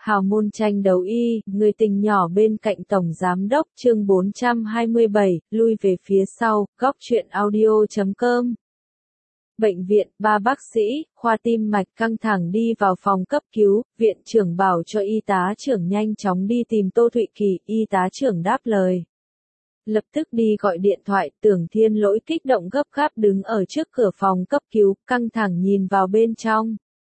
Hào môn tranh đấu y, người tình nhỏ bên cạnh Tổng Giám đốc chương 427, lui về phía sau, góc truyện audio.com. Bệnh viện, ba bác sĩ, khoa tim mạch căng thẳng đi vào phòng cấp cứu, viện trưởng bảo cho y tá trưởng nhanh chóng đi tìm Tô Thụy Kỳ, y tá trưởng đáp lời. Lập tức đi gọi điện thoại, Tưởng Thiên Lỗi kích động gấp gáp đứng ở trước cửa phòng cấp cứu, căng thẳng nhìn vào bên trong.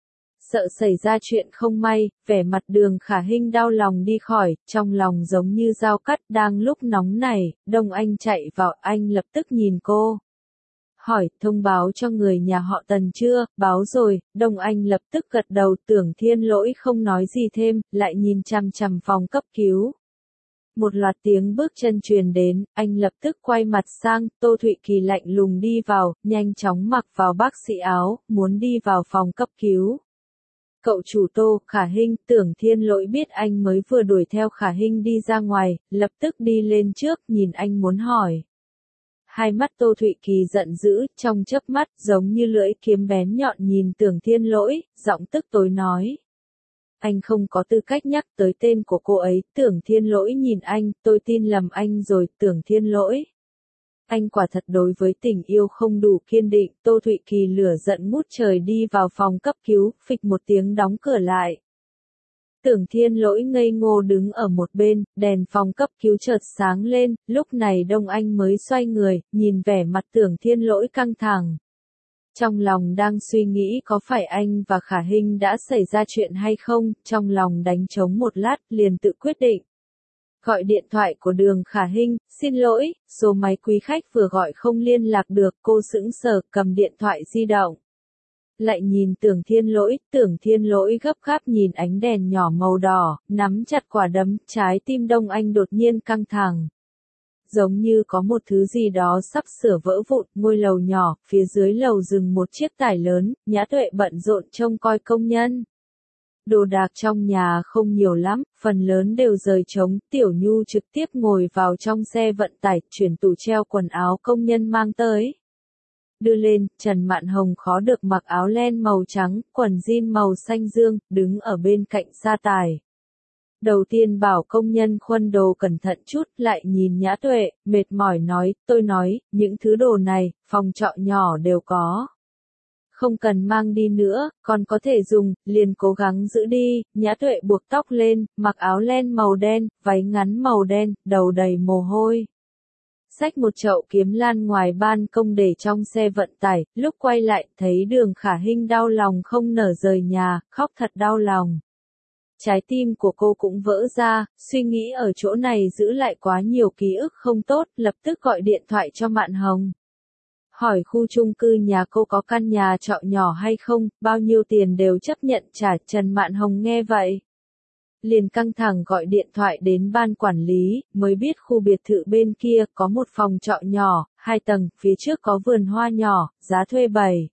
Sợ xảy ra chuyện không may, vẻ mặt Đường Khả Hinh đau lòng đi khỏi, trong lòng giống như dao cắt. Đang lúc nóng này, Đông Anh chạy vào, anh lập tức nhìn cô. Hỏi, thông báo cho người nhà họ Tần chưa? Báo rồi. Đông Anh lập tức gật đầu. Tưởng Thiên Lỗi không nói gì thêm, lại nhìn chằm chằm phòng cấp cứu. Một loạt tiếng bước chân truyền đến, anh lập tức quay mặt sang, Tô Thụy Kỳ lạnh lùng đi vào, nhanh chóng mặc vào bác sĩ áo, muốn đi vào phòng cấp cứu. Cậu chủ Tô, Khả Hinh. Tưởng Thiên Lỗi biết anh mới vừa đuổi theo Khả Hinh đi ra ngoài, lập tức đi lên trước, nhìn anh muốn hỏi. Hai mắt Tô Thụy Kỳ giận dữ, trong chớp mắt, giống như lưỡi kiếm bén nhọn nhìn Tưởng Thiên Lỗi, giọng tức tối nói. Anh không có tư cách nhắc tới tên của cô ấy. Tưởng Thiên Lỗi nhìn anh, tôi tin lầm anh rồi. Tưởng Thiên Lỗi. Anh quả thật đối với tình yêu không đủ kiên định. Tô Thụy Kỳ lửa giận ngút trời đi vào phòng cấp cứu, phịch một tiếng đóng cửa lại. Tưởng Thiên Lỗi ngây ngô đứng ở một bên, đèn phòng cấp cứu chợt sáng lên, lúc này Đông Anh mới xoay người, nhìn vẻ mặt Tưởng Thiên Lỗi căng thẳng. Trong lòng đang suy nghĩ có phải anh và Khả Hinh đã xảy ra chuyện hay không, trong lòng đánh trống một lát, liền tự quyết định. Gọi điện thoại của Đường Khả Hinh, xin lỗi, số máy quý khách vừa gọi không liên lạc được. Cô sững sờ cầm điện thoại di động. Lại nhìn Tưởng Thiên Lỗi gấp gáp nhìn ánh đèn nhỏ màu đỏ, nắm chặt quả đấm, trái tim Đông Anh đột nhiên căng thẳng. Giống như có một thứ gì đó sắp sửa vỡ vụn. Ngôi lầu nhỏ, phía dưới lầu dừng một chiếc tải lớn, Nhã Tuệ bận rộn trông coi công nhân. Đồ đạc trong nhà không nhiều lắm, phần lớn đều rời trống. Tiểu Nhu trực tiếp ngồi vào trong xe vận tải, chuyển tủ treo quần áo công nhân mang tới. Đưa lên, Trần Mạn Hồng khó được mặc áo len màu trắng, quần jean màu xanh dương, đứng ở bên cạnh sa tải. Đầu tiên bảo công nhân khuân đồ cẩn thận chút, lại nhìn Nhã Tuệ, mệt mỏi nói, tôi nói, những thứ đồ này, phòng trọ nhỏ đều có. Không cần mang đi nữa, còn có thể dùng, liền cố gắng giữ đi. Nhã Tuệ buộc tóc lên, mặc áo len màu đen, váy ngắn màu đen, đầu đầy mồ hôi. Xách một chậu kiếm lan ngoài ban công để trong xe vận tải, lúc quay lại, thấy Đường Khả Hinh đau lòng không nở rời nhà, khóc thật đau lòng. Trái tim của cô cũng vỡ ra, suy nghĩ ở chỗ này giữ lại quá nhiều ký ức không tốt, lập tức gọi điện thoại cho Mạn Hồng. Hỏi khu chung cư nhà cô có căn nhà trọ nhỏ hay không, bao nhiêu tiền đều chấp nhận trả. Trần Mạn Hồng nghe vậy. Liền căng thẳng gọi điện thoại đến ban quản lý, mới biết khu biệt thự bên kia có một phòng trọ nhỏ, 2 tầng, phía trước có vườn hoa nhỏ, giá thuê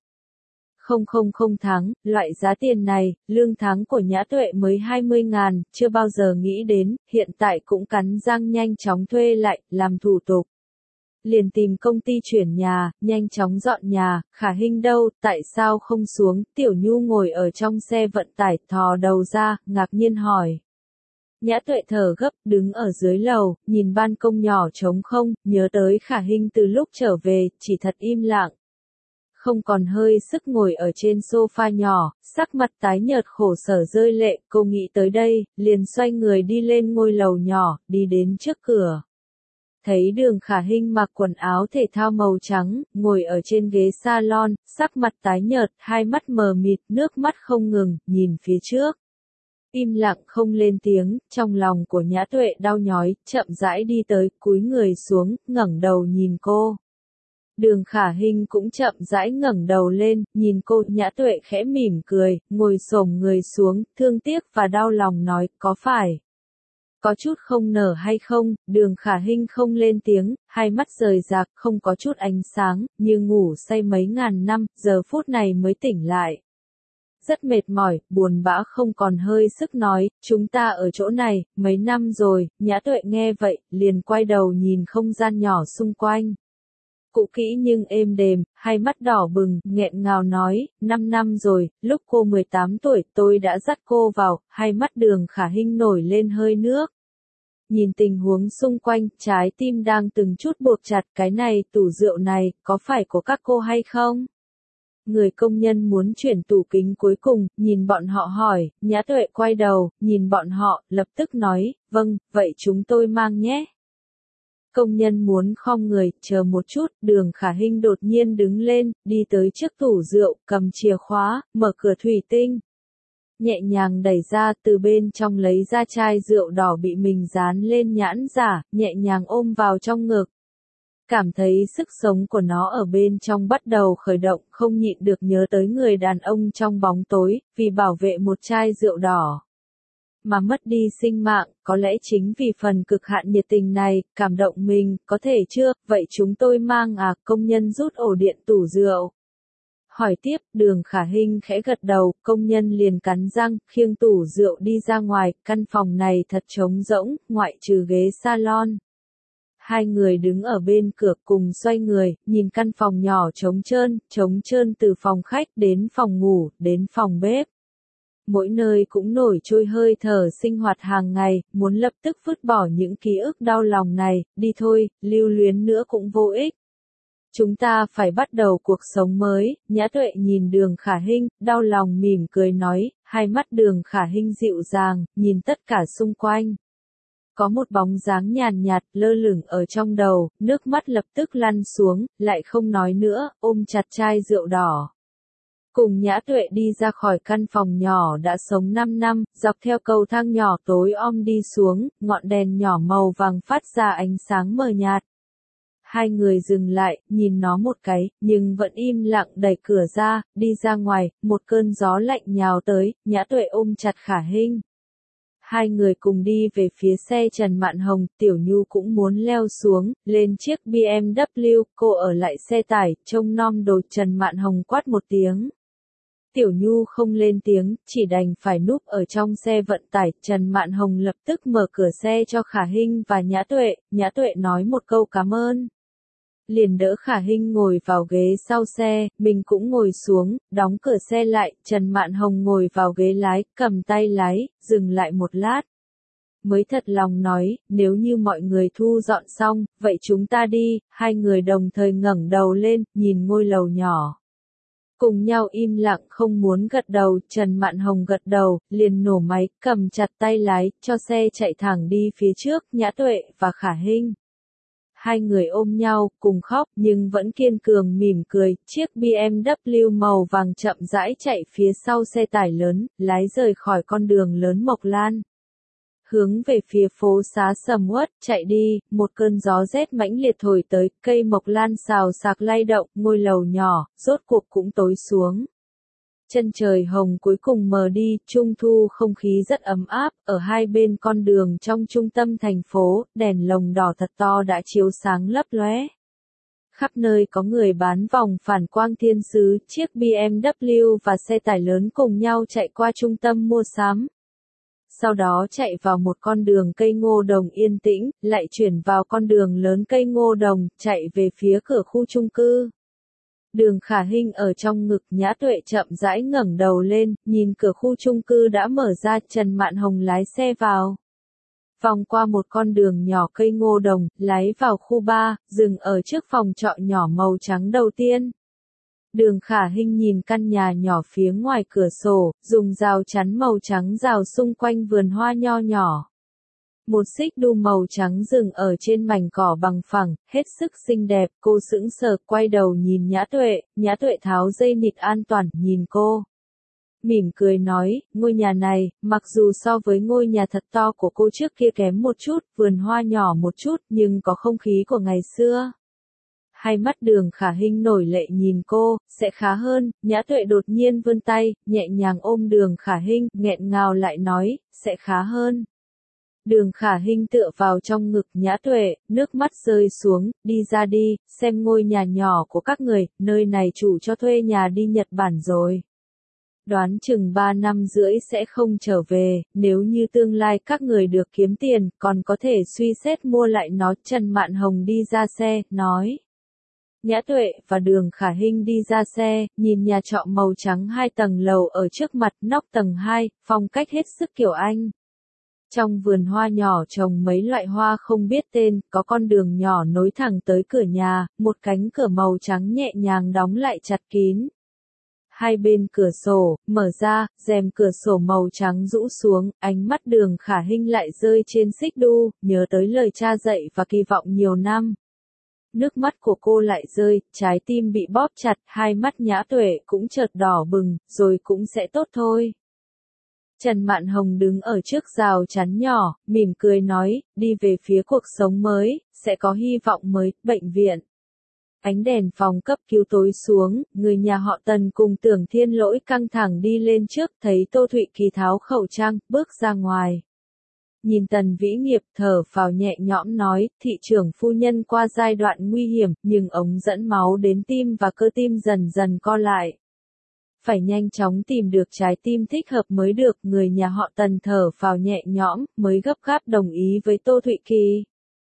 7,000 tháng, loại giá tiền này, lương tháng của Nhã Tuệ mới 20.000, chưa bao giờ nghĩ đến, hiện tại cũng cắn răng nhanh chóng thuê lại, làm thủ tục. Liền tìm công ty chuyển nhà, nhanh chóng dọn nhà. Khả Hinh đâu, tại sao không xuống? Tiểu Nhu ngồi ở trong xe vận tải, thò đầu ra, ngạc nhiên hỏi. Nhã Tuệ thở gấp, đứng ở dưới lầu, nhìn ban công nhỏ trống không, nhớ tới Khả Hinh từ lúc trở về, chỉ thật im lặng. Không còn hơi sức ngồi ở trên sofa nhỏ, sắc mặt tái nhợt khổ sở rơi lệ. Cô nghĩ tới đây, liền xoay người đi lên ngôi lầu nhỏ, đi đến trước cửa. Thấy Đường Khả Hinh mặc quần áo thể thao màu trắng, ngồi ở trên ghế salon, sắc mặt tái nhợt, hai mắt mờ mịt, nước mắt không ngừng, nhìn phía trước. Im lặng không lên tiếng, trong lòng của Nhã Tuệ đau nhói, chậm rãi đi tới, cúi người xuống, ngẩng đầu nhìn cô. Đường Khả Hinh cũng chậm rãi ngẩng đầu lên, nhìn cô. Nhã Tuệ khẽ mỉm cười, ngồi xổm người xuống, thương tiếc và đau lòng nói, có phải có chút không nở hay không? Đường Khả Hinh không lên tiếng, hai mắt rời rạc, không có chút ánh sáng, như ngủ say mấy ngàn năm, giờ phút này mới tỉnh lại. Rất mệt mỏi, buồn bã không còn hơi sức nói, chúng ta ở chỗ này, mấy năm rồi. Nhã Tuệ nghe vậy, liền quay đầu nhìn không gian nhỏ xung quanh. cũ kỹ nhưng êm đềm, hai mắt đỏ bừng, nghẹn ngào nói, 5 năm rồi, lúc cô 18 tuổi tôi đã dắt cô vào, hai mắt Đường Khả Hinh nổi lên hơi nước. Nhìn tình huống xung quanh, trái tim đang từng chút buộc chặt, cái này, tủ rượu này, có phải của các cô hay không? Người công nhân muốn chuyển tủ kính cuối cùng, nhìn bọn họ hỏi, Nhã Tuệ quay đầu, nhìn bọn họ, lập tức nói, vâng, vậy chúng tôi mang nhé. Công nhân muốn khom người, chờ một chút, Đường Khả Hinh đột nhiên đứng lên, đi tới trước tủ rượu, cầm chìa khóa, mở cửa thủy tinh. Nhẹ nhàng đẩy ra, từ bên trong lấy ra chai rượu đỏ bị mình dán lên nhãn giả, nhẹ nhàng ôm vào trong ngực. Cảm thấy sức sống của nó ở bên trong bắt đầu khởi động, không nhịn được nhớ tới người đàn ông trong bóng tối, vì bảo vệ một chai rượu đỏ mà mất đi sinh mạng, có lẽ chính vì phần cực hạn nhiệt tình này, cảm động mình, có thể chưa, vậy chúng tôi mang à, công nhân rút ổ điện tủ rượu. Hỏi tiếp, Đường Khả Hinh khẽ gật đầu, công nhân liền cắn răng, khiêng tủ rượu đi ra ngoài, căn phòng này thật trống rỗng, ngoại trừ ghế salon. Hai người đứng ở bên cửa cùng xoay người, nhìn căn phòng nhỏ trống trơn từ phòng khách đến phòng ngủ, đến phòng bếp. Mỗi nơi cũng nổi trôi hơi thở sinh hoạt hàng ngày, muốn lập tức vứt bỏ những ký ức đau lòng này, đi thôi, lưu luyến nữa cũng vô ích. Chúng ta phải bắt đầu cuộc sống mới, Nhã Tuệ nhìn Đường Khả Hinh, đau lòng mỉm cười nói, hai mắt Đường Khả Hinh dịu dàng, nhìn tất cả xung quanh. Có một bóng dáng nhàn nhạt lơ lửng ở trong đầu, nước mắt lập tức lăn xuống, lại không nói nữa, ôm chặt chai rượu đỏ. Cùng Nhã Tuệ đi ra khỏi căn phòng nhỏ đã sống 5 năm, dọc theo cầu thang nhỏ tối om đi xuống, ngọn đèn nhỏ màu vàng phát ra ánh sáng mờ nhạt. Hai người dừng lại, nhìn nó một cái, nhưng vẫn im lặng đẩy cửa ra, đi ra ngoài, một cơn gió lạnh nhào tới, Nhã Tuệ ôm chặt Khả Hinh. Hai người cùng đi về phía xe Trần Mạn Hồng, Tiểu Nhu cũng muốn leo xuống, lên chiếc BMW, cô ở lại xe tải, trông nom đồ. Trần Mạn Hồng quát một tiếng. Tiểu Nhu không lên tiếng, chỉ đành phải núp ở trong xe vận tải. Trần Mạn Hồng lập tức mở cửa xe cho Khả Hinh và Nhã Tuệ nói một câu cảm ơn. Liền đỡ Khả Hinh ngồi vào ghế sau xe, mình cũng ngồi xuống, đóng cửa xe lại, Trần Mạn Hồng ngồi vào ghế lái, cầm tay lái, dừng lại một lát. Mới thật lòng nói, nếu như mọi người thu dọn xong, vậy chúng ta đi, hai người đồng thời ngẩng đầu lên, nhìn ngôi lầu nhỏ. Cùng nhau im lặng không muốn gật đầu, Trần Mạn Hồng gật đầu, liền nổ máy, cầm chặt tay lái, cho xe chạy thẳng đi phía trước, Nhã Tuệ và Khả Hinh. Hai người ôm nhau, cùng khóc, nhưng vẫn kiên cường mỉm cười, chiếc BMW màu vàng chậm rãi chạy phía sau xe tải lớn, lái rời khỏi con đường lớn Mộc Lan. Hướng về phía phố xá sầm uất, chạy đi, một cơn gió rét mãnh liệt thổi tới, cây Mộc Lan xào xạc lay động, ngôi lầu nhỏ, rốt cuộc cũng tối xuống. Chân trời hồng cuối cùng mờ đi, trung thu không khí rất ấm áp, ở hai bên con đường trong trung tâm thành phố, đèn lồng đỏ thật to đã chiếu sáng lấp lóe. Khắp nơi có người bán vòng phản quang thiên sứ, chiếc BMW và xe tải lớn cùng nhau chạy qua trung tâm mua sắm. Sau đó chạy vào một con đường cây ngô đồng yên tĩnh, lại chuyển vào con đường lớn cây ngô đồng, chạy về phía cửa khu chung cư. Đường Khả Hinh ở trong ngực Nhã Tuệ chậm rãi ngẩng đầu lên, nhìn cửa khu chung cư đã mở ra, Trần Mạn Hồng lái xe vào. Vòng qua một con đường nhỏ cây ngô đồng, lái vào khu 3, dừng ở trước phòng trọ nhỏ màu trắng đầu tiên. Đường Khả Hinh nhìn căn nhà nhỏ phía ngoài cửa sổ, dùng rào chắn màu trắng rào xung quanh vườn hoa nho nhỏ. Một xích đu màu trắng dừng ở trên mảnh cỏ bằng phẳng, hết sức xinh đẹp, cô sững sờ quay đầu nhìn Nhã Tuệ tháo dây nịt an toàn, nhìn cô. Mỉm cười nói, ngôi nhà này, mặc dù so với ngôi nhà thật to của cô trước kia kém một chút, vườn hoa nhỏ một chút, nhưng có không khí của ngày xưa. Hai mắt Đường Khả Hinh nổi lệ nhìn cô, sẽ khá hơn, Nhã Tuệ đột nhiên vươn tay, nhẹ nhàng ôm Đường Khả Hinh, nghẹn ngào lại nói, sẽ khá hơn. Đường Khả Hinh tựa vào trong ngực Nhã Tuệ, nước mắt rơi xuống, đi ra đi, xem ngôi nhà nhỏ của các người, nơi này chủ cho thuê nhà đi Nhật Bản rồi. Đoán chừng 3 năm rưỡi sẽ không trở về, nếu như tương lai các người được kiếm tiền, còn có thể suy xét mua lại nó. Trần Mạn Hồng đi ra xe, nói. Nhã Tuệ và Đường Khả Hinh đi ra xe, nhìn nhà trọ màu trắng 2 tầng lầu ở trước mặt, nóc tầng 2, phong cách hết sức kiểu Anh. Trong vườn hoa nhỏ trồng mấy loại hoa không biết tên, có con đường nhỏ nối thẳng tới cửa nhà, một cánh cửa màu trắng nhẹ nhàng đóng lại chặt kín. Hai bên cửa sổ, mở ra, rèm cửa sổ màu trắng rũ xuống, ánh mắt Đường Khả Hinh lại rơi trên xích đu, nhớ tới lời cha dạy và kỳ vọng nhiều năm. Nước mắt của cô lại rơi, trái tim bị bóp chặt, hai mắt Nhã Tuệ cũng chợt đỏ bừng, rồi cũng sẽ tốt thôi. Trần Mạn Hồng đứng ở trước rào chắn nhỏ, mỉm cười nói, đi về phía cuộc sống mới, sẽ có hy vọng mới, bệnh viện. Ánh đèn phòng cấp cứu tối xuống, người nhà họ Tần cùng Tưởng Thiên Lỗi căng thẳng đi lên trước, thấy Tô Thụy Kỳ tháo khẩu trang, bước ra ngoài. Nhìn Tần Vĩ Nghiệp thở phào nhẹ nhõm nói, thị trưởng phu nhân qua giai đoạn nguy hiểm, nhưng ống dẫn máu đến tim và cơ tim dần dần co lại. Phải nhanh chóng tìm được trái tim thích hợp mới được, người nhà họ Tần thở phào nhẹ nhõm, mới gấp gáp đồng ý với Tô Thụy Kỳ.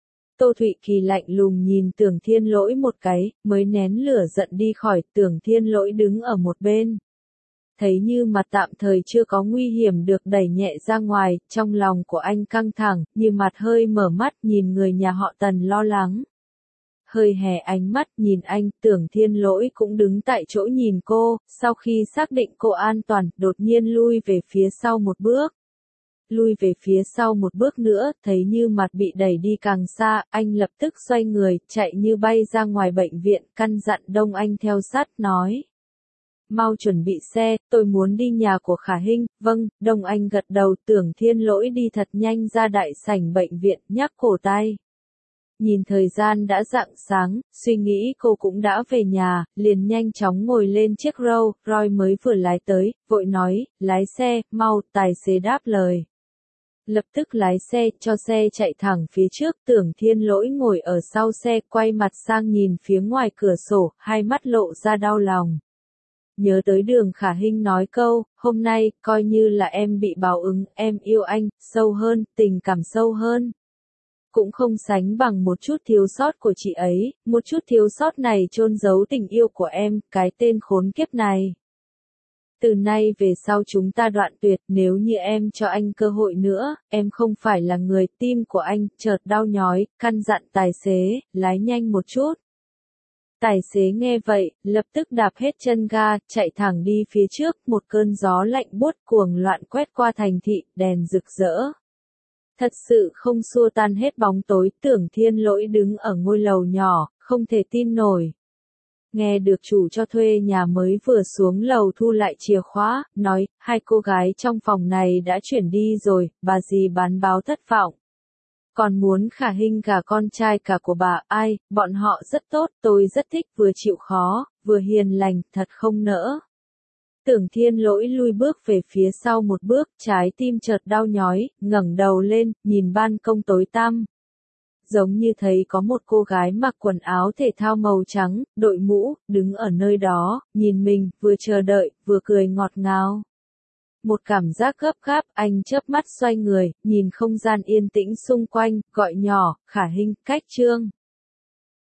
Tô Thụy Kỳ lạnh lùng nhìn Tưởng Thiên Lỗi một cái, mới nén lửa giận đi khỏi, Tưởng Thiên Lỗi đứng ở một bên. Thấy như mặt tạm thời chưa có nguy hiểm được đẩy nhẹ ra ngoài, trong lòng của anh căng thẳng, như mặt hơi mở mắt nhìn người nhà họ Tần lo lắng. Hơi hé ánh mắt nhìn anh, Tưởng Thiên Lỗi cũng đứng tại chỗ nhìn cô, sau khi xác định cô an toàn, đột nhiên lui về phía sau một bước. Lui về phía sau một bước nữa, thấy như mặt bị đẩy đi càng xa, anh lập tức xoay người, chạy như bay ra ngoài bệnh viện, căn dặn Đông Anh theo sát, nói. Mau chuẩn bị xe, tôi muốn đi nhà của Khả Hinh, vâng, Đông Anh gật đầu, Tưởng Thiên Lỗi đi thật nhanh ra đại sảnh bệnh viện, nhắc cổ tay. Nhìn thời gian đã rạng sáng, suy nghĩ cô cũng đã về nhà, liền nhanh chóng ngồi lên chiếc Rolls Royce mới vừa lái tới, vội nói, lái xe, mau, tài xế đáp lời. Lập tức lái xe, cho xe chạy thẳng phía trước, Tưởng Thiên Lỗi ngồi ở sau xe, quay mặt sang nhìn phía ngoài cửa sổ, hai mắt lộ ra đau lòng. Nhớ tới Đường Khả Hinh nói câu, hôm nay, coi như là em bị báo ứng, em yêu anh, sâu hơn, tình cảm sâu hơn. Cũng không sánh bằng một chút thiếu sót của chị ấy, một chút thiếu sót này chôn giấu tình yêu của em, cái tên khốn kiếp này. Từ nay về sau chúng ta đoạn tuyệt, nếu như em cho anh cơ hội nữa, em không phải là người, tim của anh, chợt đau nhói, căn dặn tài xế, lái nhanh một chút. Tài xế nghe vậy, lập tức đạp hết chân ga, chạy thẳng đi phía trước, một cơn gió lạnh buốt cuồng loạn quét qua thành thị, đèn rực rỡ. Thật sự không xua tan hết bóng tối, Tưởng Thiên Lỗi đứng ở ngôi lầu nhỏ, không thể tin nổi. Nghe được chủ cho thuê nhà mới vừa xuống lầu thu lại chìa khóa, nói, hai cô gái trong phòng này đã chuyển đi rồi, bà dì bán báo thất vọng. Còn muốn Khả Hinh cả con trai cả của bà, ai, bọn họ rất tốt, tôi rất thích, vừa chịu khó, vừa hiền lành, thật không nỡ. Tưởng Thiên Lỗi lui bước về phía sau một bước, trái tim chợt đau nhói, ngẩng đầu lên, nhìn ban công tối tăm. Giống như thấy có một cô gái mặc quần áo thể thao màu trắng, đội mũ, đứng ở nơi đó, nhìn mình, vừa chờ đợi, vừa cười ngọt ngào. Một cảm giác gấp gáp, anh chớp mắt xoay người, nhìn không gian yên tĩnh xung quanh, gọi nhỏ, Khả Hinh, cách Trương.